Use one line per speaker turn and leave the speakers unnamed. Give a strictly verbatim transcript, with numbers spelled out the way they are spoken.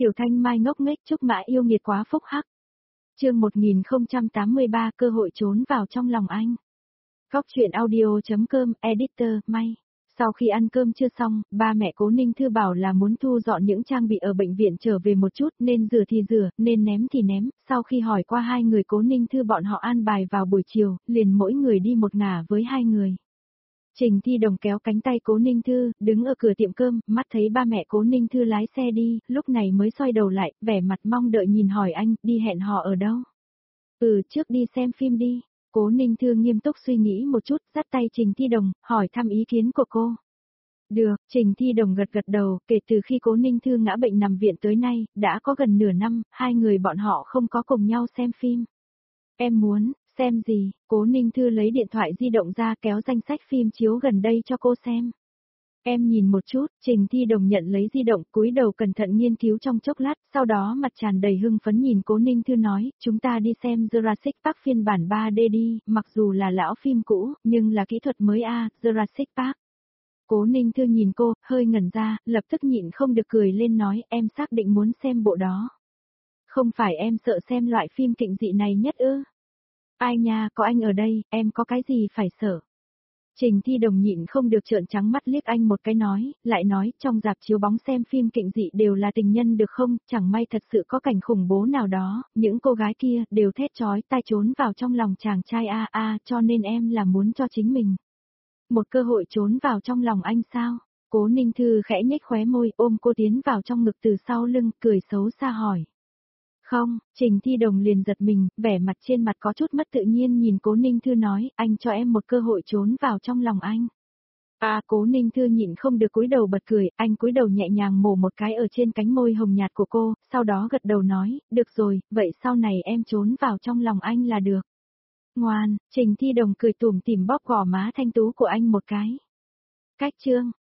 Tiểu Thanh Mai ngốc nghếch chúc mã yêu nghiệt quá phúc hắc. Chương một nghìn không trăm tám mươi ba cơ hội trốn vào trong lòng anh. Góc truyện audio.com, editor, May. Sau khi ăn cơm chưa xong, ba mẹ Cố Ninh Thư bảo là muốn thu dọn những trang bị ở bệnh viện trở về một chút, nên rửa thì rửa, nên ném thì ném. Sau khi hỏi qua hai người Cố Ninh Thư bọn họ an bài vào buổi chiều, liền mỗi người đi một ngả với hai người. Trình Thi Đồng kéo cánh tay Cố Ninh Thư, đứng ở cửa tiệm cơm, mắt thấy ba mẹ Cố Ninh Thư lái xe đi, lúc này mới xoay đầu lại, vẻ mặt mong đợi nhìn hỏi anh, đi hẹn hò ở đâu? Ừ, trước đi xem phim đi. Cố Ninh Thư nghiêm túc suy nghĩ một chút, dắt tay Trình Thi Đồng, hỏi thăm ý kiến của cô. Được, Trình Thi Đồng gật gật đầu, kể từ khi Cố Ninh Thư ngã bệnh nằm viện tới nay, đã có gần nửa năm, hai người bọn họ không có cùng nhau xem phim. Em muốn, xem gì? Cố Ninh Thư lấy điện thoại di động ra kéo danh sách phim chiếu gần đây cho cô xem. Em nhìn một chút, Trình Thi Đồng nhận lấy di động, cúi đầu cẩn thận nghiên cứu trong chốc lát, sau đó mặt tràn đầy hưng phấn nhìn Cố Ninh Thư nói, chúng ta đi xem Jurassic Park phiên bản ba D đi, mặc dù là lão phim cũ, nhưng là kỹ thuật mới a, Jurassic Park. Cố Ninh Thư nhìn cô, hơi ngẩn ra, lập tức nhịn không được cười lên nói, em xác định muốn xem bộ đó. Không phải em sợ xem loại phim kinh dị này nhất ư? Ai nha, có anh ở đây, em có cái gì phải sợ? Trình Thi Đồng nhịn không được trợn trắng mắt liếc anh một cái nói, lại nói, trong rạp chiếu bóng xem phim kinh dị đều là tình nhân được không, chẳng may thật sự có cảnh khủng bố nào đó, những cô gái kia đều thét chói tai trốn vào trong lòng chàng trai a a, cho nên em là muốn cho chính mình một cơ hội trốn vào trong lòng anh sao? Cố Ninh Thư khẽ nhếch khóe môi, ôm cô tiến vào trong ngực từ sau lưng, cười xấu xa hỏi. Không, Trình Thi Đồng liền giật mình, vẻ mặt trên mặt có chút mất tự nhiên nhìn Cố Ninh Thư nói, anh cho em một cơ hội trốn vào trong lòng anh. À, Cố Ninh Thư nhịn không được cúi đầu bật cười, anh cúi đầu nhẹ nhàng mổ một cái ở trên cánh môi hồng nhạt của cô, sau đó gật đầu nói, được rồi, vậy sau này em trốn vào trong lòng anh là được. Ngoan, Trình Thi Đồng cười tủm tỉm bóp gò má thanh tú của anh một cái. Cách chương.